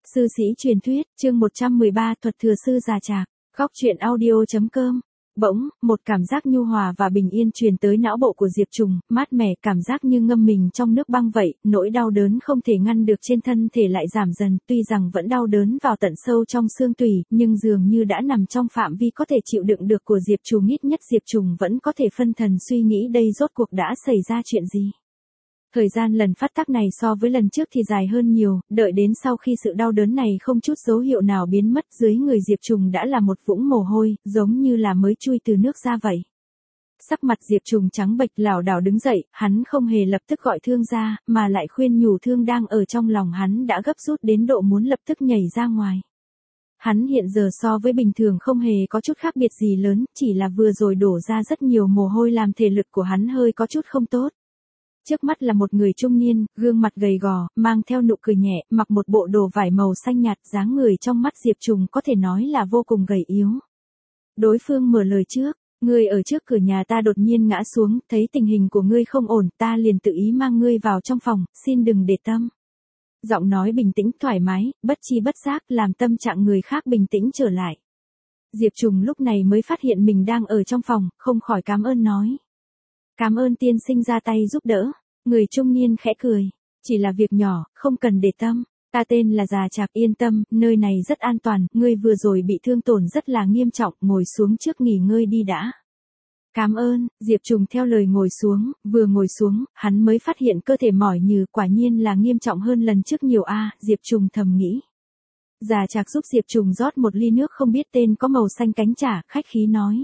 Sư sĩ truyền thuyết, chương 113 thuật thừa sư già trạc, góc truyện audio.com. Bỗng, một cảm giác nhu hòa và bình yên truyền tới não bộ của Diệp Trùng, mát mẻ, cảm giác như ngâm mình trong nước băng vậy, nỗi đau đớn không thể ngăn được trên thân thể lại giảm dần, tuy rằng vẫn đau đớn vào tận sâu trong xương tủy, nhưng dường như đã nằm trong phạm vi có thể chịu đựng được của Diệp Trùng, ít nhất Diệp Trùng vẫn có thể phân thần suy nghĩ đây rốt cuộc đã xảy ra chuyện gì. Thời gian lần phát tác này so với lần trước thì dài hơn nhiều, đợi đến sau khi sự đau đớn này không chút dấu hiệu nào biến mất, dưới người Diệp Trùng đã là một vũng mồ hôi, giống như là mới chui từ nước ra vậy. Sắc mặt Diệp Trùng trắng bệch, lảo đảo đứng dậy, hắn không hề lập tức gọi Thương ra, mà lại khuyên nhủ Thương đang ở trong lòng hắn đã gấp rút đến độ muốn lập tức nhảy ra ngoài. Hắn hiện giờ so với bình thường không hề có chút khác biệt gì lớn, chỉ là vừa rồi đổ ra rất nhiều mồ hôi làm thể lực của hắn hơi có chút không tốt. Trước mắt là một người trung niên, gương mặt gầy gò, mang theo nụ cười nhẹ, mặc một bộ đồ vải màu xanh nhạt, dáng người trong mắt Diệp Trùng có thể nói là vô cùng gầy yếu. Đối phương mở lời trước, ngươi ở trước cửa nhà ta đột nhiên ngã xuống, thấy tình hình của ngươi không ổn, ta liền tự ý mang ngươi vào trong phòng, xin đừng để tâm. Giọng nói bình tĩnh thoải mái, bất chi bất giác làm tâm trạng người khác bình tĩnh trở lại. Diệp Trùng lúc này mới phát hiện mình đang ở trong phòng, không khỏi cảm ơn nói. Cảm ơn tiên sinh ra tay giúp đỡ. Người trung niên khẽ cười. Chỉ là việc nhỏ, không cần để tâm. Ta tên là Già Trạc, yên tâm, nơi này rất an toàn, ngươi vừa rồi bị thương tổn rất là nghiêm trọng, ngồi xuống trước nghỉ ngơi đi đã. Cảm ơn, Diệp Trùng theo lời ngồi xuống, vừa ngồi xuống, hắn mới phát hiện cơ thể mỏi nhừ, quả nhiên là nghiêm trọng hơn lần trước nhiều a, Diệp Trùng thầm nghĩ. Già Trạc giúp Diệp Trùng rót một ly nước không biết tên có màu xanh cánh chả, khách khí nói.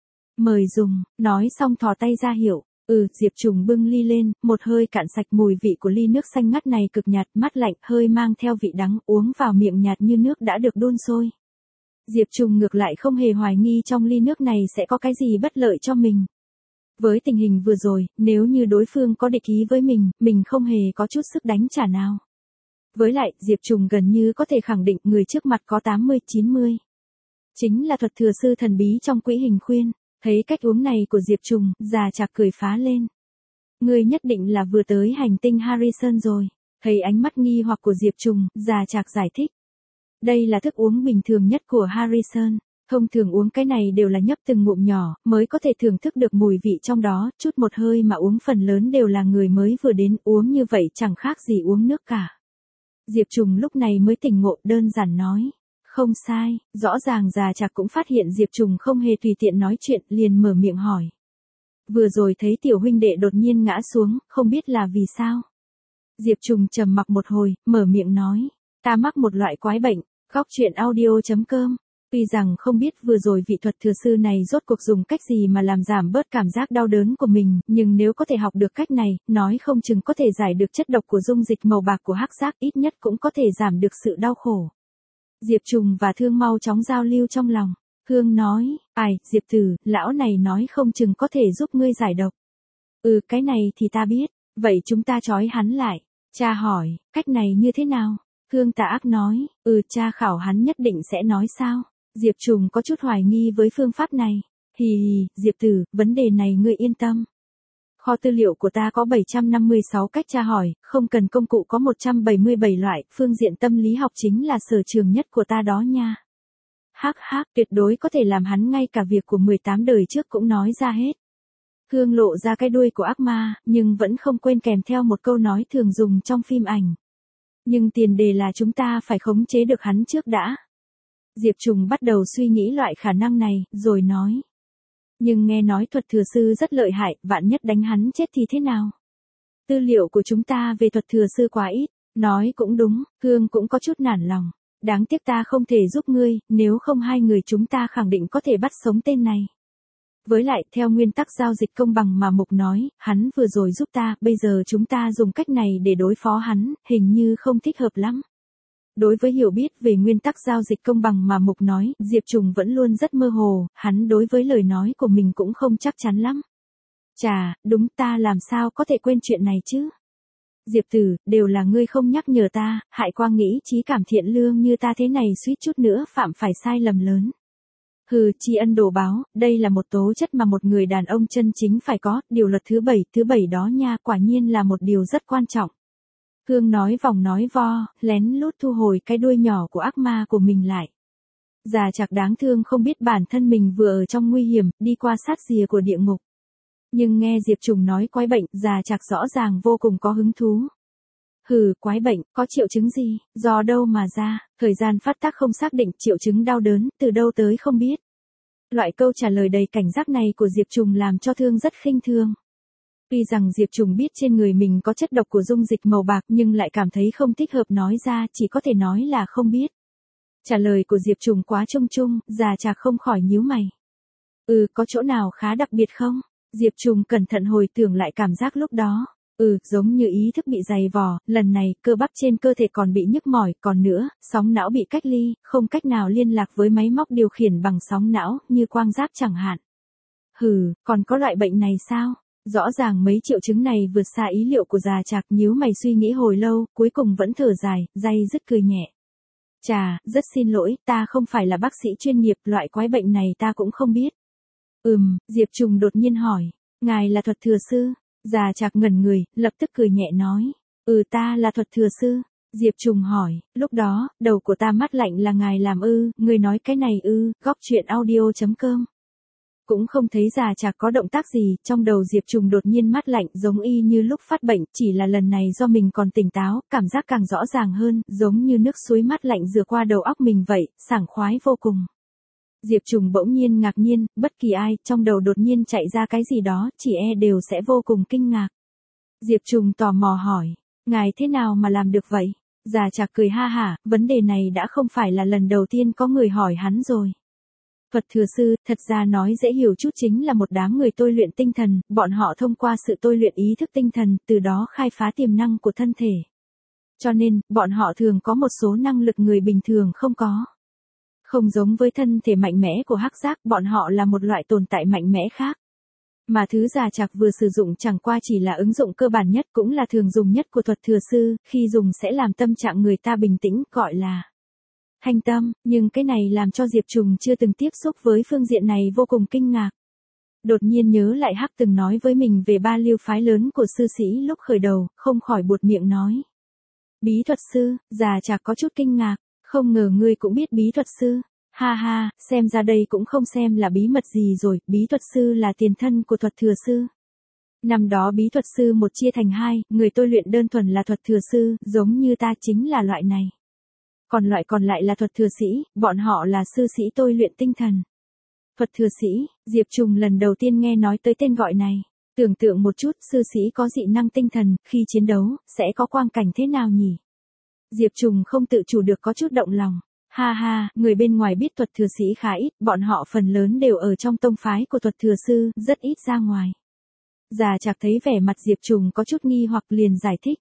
Mời dùng, nói xong thò tay ra hiệu. Diệp Trùng bưng ly lên, một hơi cạn sạch, mùi vị của ly nước xanh ngắt này cực nhạt, mát lạnh, hơi mang theo vị đắng, uống vào miệng nhạt như nước đã được đun sôi. Diệp Trùng ngược lại không hề hoài nghi trong ly nước này sẽ có cái gì bất lợi cho mình. Với tình hình vừa rồi, nếu như đối phương có địch ý với mình không hề có chút sức đánh trả nào. Với lại, Diệp Trùng gần như có thể khẳng định người trước mặt có 80-90. Chính là thuật thừa sư thần bí trong quỹ hình khuyên. Thấy cách uống này của Diệp Trùng, Già Trạc cười phá lên. Ngươi nhất định là vừa tới hành tinh Harrison rồi. Thấy ánh mắt nghi hoặc của Diệp Trùng, Già Trạc giải thích. Đây là thức uống bình thường nhất của Harrison. Thông thường uống cái này đều là nhấp từng ngụm nhỏ, mới có thể thưởng thức được mùi vị trong đó, chút một hơi mà uống phần lớn đều là người mới vừa đến, uống như vậy chẳng khác gì uống nước cả. Diệp Trùng lúc này mới tỉnh ngộ, đơn giản nói. Không sai, rõ ràng Già Trạc cũng phát hiện Diệp Trùng không hề tùy tiện nói chuyện, liền mở miệng hỏi. Vừa rồi thấy tiểu huynh đệ đột nhiên ngã xuống, không biết là vì sao. Diệp Trùng trầm mặc một hồi, mở miệng nói. Ta mắc một loại quái bệnh, góc truyện audio.com. Tuy rằng không biết vừa rồi vị thuật thừa sư này rốt cuộc dùng cách gì mà làm giảm bớt cảm giác đau đớn của mình, nhưng nếu có thể học được cách này, nói không chừng có thể giải được chất độc của dung dịch màu bạc của hắc giác, ít nhất cũng có thể giảm được sự đau khổ. Diệp Trùng và Thương mau chóng giao lưu trong lòng. Thương nói, ai, Diệp Tử, lão này nói không chừng có thể giúp ngươi giải độc. Cái này thì ta biết, vậy chúng ta trói hắn lại. Cha hỏi, cách này như thế nào? Thương tà ác nói, cha khảo hắn nhất định sẽ nói sao? Diệp Trùng có chút hoài nghi với phương pháp này. Diệp Tử, vấn đề này ngươi yên tâm. Kho tư liệu của ta có 756 cách tra hỏi, không cần công cụ có 177 loại, phương diện tâm lý học chính là sở trường nhất của ta đó nha. Tuyệt đối có thể làm hắn ngay cả việc của 18 đời trước cũng nói ra hết. Hương lộ ra cái đuôi của ác ma, nhưng vẫn không quên kèm theo một câu nói thường dùng trong phim ảnh. Nhưng tiền đề là chúng ta phải khống chế được hắn trước đã. Diệp Trùng bắt đầu suy nghĩ loại khả năng này, rồi nói. Nhưng nghe nói thuật thừa sư rất lợi hại, vạn nhất đánh hắn chết thì thế nào? Tư liệu của chúng ta về thuật thừa sư quá ít, nói cũng đúng, Hương cũng có chút nản lòng. Đáng tiếc ta không thể giúp ngươi, nếu không hai người chúng ta khẳng định có thể bắt sống tên này. Với lại, theo nguyên tắc giao dịch công bằng mà Mục nói, hắn vừa rồi giúp ta, bây giờ chúng ta dùng cách này để đối phó hắn, hình như không thích hợp lắm. Đối với hiểu biết về nguyên tắc giao dịch công bằng mà Mục nói, Diệp Trùng vẫn luôn rất mơ hồ, hắn đối với lời nói của mình cũng không chắc chắn lắm. Chà, đúng, ta làm sao có thể quên chuyện này chứ? Diệp Tử, đều là ngươi không nhắc nhở ta, hại qua nghĩ trí cảm thiện lương như ta thế này suýt chút nữa phạm phải sai lầm lớn. Tri ân đồ báo, đây là một tố chất mà một người đàn ông chân chính phải có, điều luật thứ 7 đó nha, quả nhiên là một điều rất quan trọng. Hương nói vòng nói vo, lén lút thu hồi cái đuôi nhỏ của ác ma của mình lại. Già Trạc đáng thương không biết bản thân mình vừa ở trong nguy hiểm, đi qua sát rìa của địa ngục. Nhưng nghe Diệp Trùng nói quái bệnh, Già Trạc rõ ràng vô cùng có hứng thú. Hừ, quái bệnh, có triệu chứng gì, do đâu mà ra, thời gian phát tác không xác định, triệu chứng đau đớn, từ đâu tới không biết. Loại câu trả lời đầy cảnh giác này của Diệp Trùng làm cho Thương rất khinh thường. Tuy rằng Diệp Trùng biết trên người mình có chất độc của dung dịch màu bạc nhưng lại cảm thấy không thích hợp nói ra, chỉ có thể nói là không biết. Trả lời của Diệp Trùng quá chung chung, Già Trạc không khỏi nhíu mày. Có chỗ nào khá đặc biệt không? Diệp Trùng cẩn thận hồi tưởng lại cảm giác lúc đó. Giống như ý thức bị dày vò, lần này cơ bắp trên cơ thể còn bị nhức mỏi, còn nữa, sóng não bị cách ly, không cách nào liên lạc với máy móc điều khiển bằng sóng não, như quang giáp chẳng hạn. Còn có loại bệnh này sao? Rõ ràng mấy triệu chứng này vượt xa ý liệu của Già Trạc, nhíu mày suy nghĩ hồi lâu, cuối cùng vẫn thở dài, day dứt cười nhẹ. Chà, rất xin lỗi, ta không phải là bác sĩ chuyên nghiệp, loại quái bệnh này ta cũng không biết. Diệp Trùng đột nhiên hỏi, ngài là thuật thừa sư? Già Trạc ngẩn người, lập tức cười nhẹ nói, ta là thuật thừa sư. Diệp Trùng hỏi, lúc đó, đầu của ta mát lạnh là ngài làm người nói cái này góc chuyện audio.com. Cũng không thấy Già Trạc có động tác gì, trong đầu Diệp Trùng đột nhiên mát lạnh giống y như lúc phát bệnh, chỉ là lần này do mình còn tỉnh táo, cảm giác càng rõ ràng hơn, giống như nước suối mát lạnh rửa qua đầu óc mình vậy, sảng khoái vô cùng. Diệp Trùng bỗng nhiên ngạc nhiên, bất kỳ ai, trong đầu đột nhiên chạy ra cái gì đó, chỉ đều sẽ vô cùng kinh ngạc. Diệp Trùng tò mò hỏi, ngài thế nào mà làm được vậy? Già Trạc cười ha hả, vấn đề này đã không phải là lần đầu tiên có người hỏi hắn rồi. Thuật thừa sư, thật ra nói dễ hiểu chút chính là một đám người tôi luyện tinh thần, bọn họ thông qua sự tôi luyện ý thức tinh thần, từ đó khai phá tiềm năng của thân thể. Cho nên, bọn họ thường có một số năng lực người bình thường không có. Không giống với thân thể mạnh mẽ của hắc giác, bọn họ là một loại tồn tại mạnh mẽ khác. Mà thứ Già Trạc vừa sử dụng chẳng qua chỉ là ứng dụng cơ bản nhất, cũng là thường dùng nhất của thuật thừa sư, khi dùng sẽ làm tâm trạng người ta bình tĩnh, gọi là thanh tâm, nhưng cái này làm cho Diệp Trùng chưa từng tiếp xúc với phương diện này vô cùng kinh ngạc. Đột nhiên nhớ lại Hắc từng nói với mình về ba lưu phái lớn của sư sĩ lúc khởi đầu, không khỏi buột miệng nói. Bí thuật sư, Già Trạc có chút kinh ngạc, không ngờ ngươi cũng biết bí thuật sư. Ha ha, xem ra đây cũng không xem là bí mật gì rồi, bí thuật sư là tiền thân của thuật thừa sư. Năm đó bí thuật sư một chia thành hai, người tôi luyện đơn thuần là thuật thừa sư, giống như ta chính là loại này. Còn loại còn lại là thuật thừa sĩ, bọn họ là sư sĩ tôi luyện tinh thần. Thuật thừa sĩ, Diệp Trùng lần đầu tiên nghe nói tới tên gọi này. Tưởng tượng một chút, sư sĩ có dị năng tinh thần, khi chiến đấu, sẽ có quang cảnh thế nào nhỉ? Diệp Trùng không tự chủ được có chút động lòng. Ha ha, người bên ngoài biết thuật thừa sĩ khá ít, bọn họ phần lớn đều ở trong tông phái của thuật thừa sư, rất ít ra ngoài. Già Trạc thấy vẻ mặt Diệp Trùng có chút nghi hoặc liền giải thích.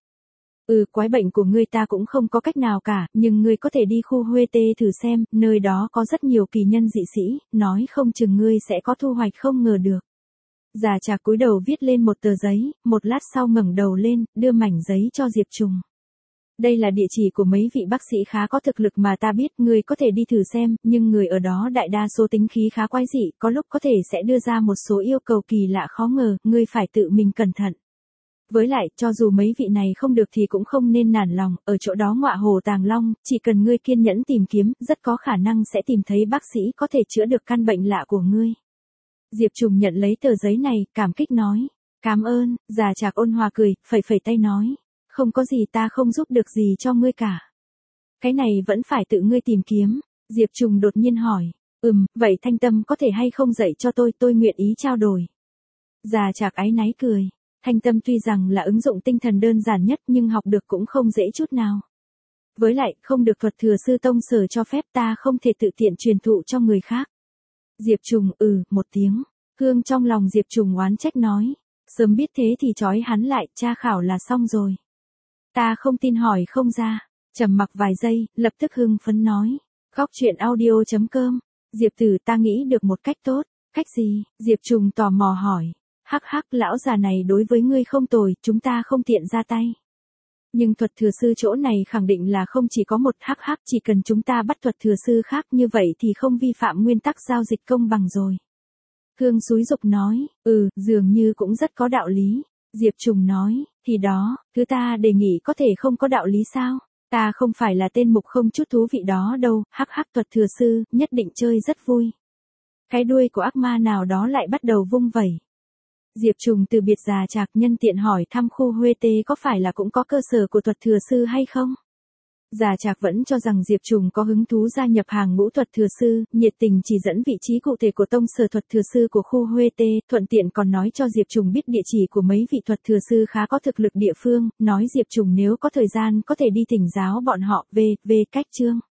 Quái bệnh của ngươi ta cũng không có cách nào cả, nhưng ngươi có thể đi khu Huê Tê thử xem, nơi đó có rất nhiều kỳ nhân dị sĩ, nói không chừng ngươi sẽ có thu hoạch không ngờ được. Già Trạc cúi đầu viết lên một tờ giấy, một lát sau ngẩng đầu lên, đưa mảnh giấy cho Diệp Trùng. Đây là địa chỉ của mấy vị bác sĩ khá có thực lực mà ta biết, ngươi có thể đi thử xem, nhưng người ở đó đại đa số tính khí khá quái dị, có lúc có thể sẽ đưa ra một số yêu cầu kỳ lạ khó ngờ, ngươi phải tự mình cẩn thận. Với lại, cho dù mấy vị này không được thì cũng không nên nản lòng, ở chỗ đó ngọa hồ tàng long, chỉ cần ngươi kiên nhẫn tìm kiếm, rất có khả năng sẽ tìm thấy bác sĩ có thể chữa được căn bệnh lạ của ngươi. Diệp Trùng nhận lấy tờ giấy này, cảm kích nói. Cảm ơn, Già Trạc ôn hòa cười, phẩy phẩy tay nói. Không có gì, ta không giúp được gì cho ngươi cả. Cái này vẫn phải tự ngươi tìm kiếm. Diệp Trùng đột nhiên hỏi. Vậy thanh tâm có thể hay không dạy cho tôi nguyện ý trao đổi. Già Trạc áy náy cười. Thanh tâm tuy rằng là ứng dụng tinh thần đơn giản nhất nhưng học được cũng không dễ chút nào. Với lại, không được thuật thừa sư tông sở cho phép, ta không thể tự tiện truyền thụ cho người khác. Diệp Trùng, một tiếng. Hương trong lòng Diệp Trùng oán trách nói. Sớm biết thế thì trói hắn lại, tra khảo là xong rồi. Ta không tin hỏi không ra. Trầm mặc vài giây, lập tức hưng phấn nói. Góc chuyện audio.com. Diệp tử, ta nghĩ được một cách tốt. Cách gì? Diệp Trùng tò mò hỏi. Hắc hắc, lão già này đối với ngươi không tồi, chúng ta không tiện ra tay. Nhưng thuật thừa sư chỗ này khẳng định là không chỉ có một, hắc hắc, chỉ cần chúng ta bắt thuật thừa sư khác như vậy thì không vi phạm nguyên tắc giao dịch công bằng rồi. Hương xúi dục nói, dường như cũng rất có đạo lý. Diệp Trùng nói, Thì đó, thứ ta đề nghị có thể không có đạo lý sao? Ta không phải là tên mục không chút thú vị đó đâu, hắc hắc Thuật thừa sư, nhất định chơi rất vui. Cái đuôi của ác ma nào đó lại bắt đầu vung vẩy. Diệp Trùng từ biệt Già Trạc nhân tiện hỏi thăm khu Huê Tê có phải là cũng có cơ sở của Thuật thừa sư hay không? Già Trạc vẫn cho rằng Diệp Trùng có hứng thú gia nhập hàng ngũ Thuật thừa sư, nhiệt tình chỉ dẫn vị trí cụ thể của tông sở Thuật thừa sư của khu Huê Tê, thuận tiện còn nói cho Diệp Trùng biết địa chỉ của mấy vị Thuật thừa sư khá có thực lực địa phương, nói Diệp Trùng nếu có thời gian có thể đi thỉnh giáo bọn họ về cách chương.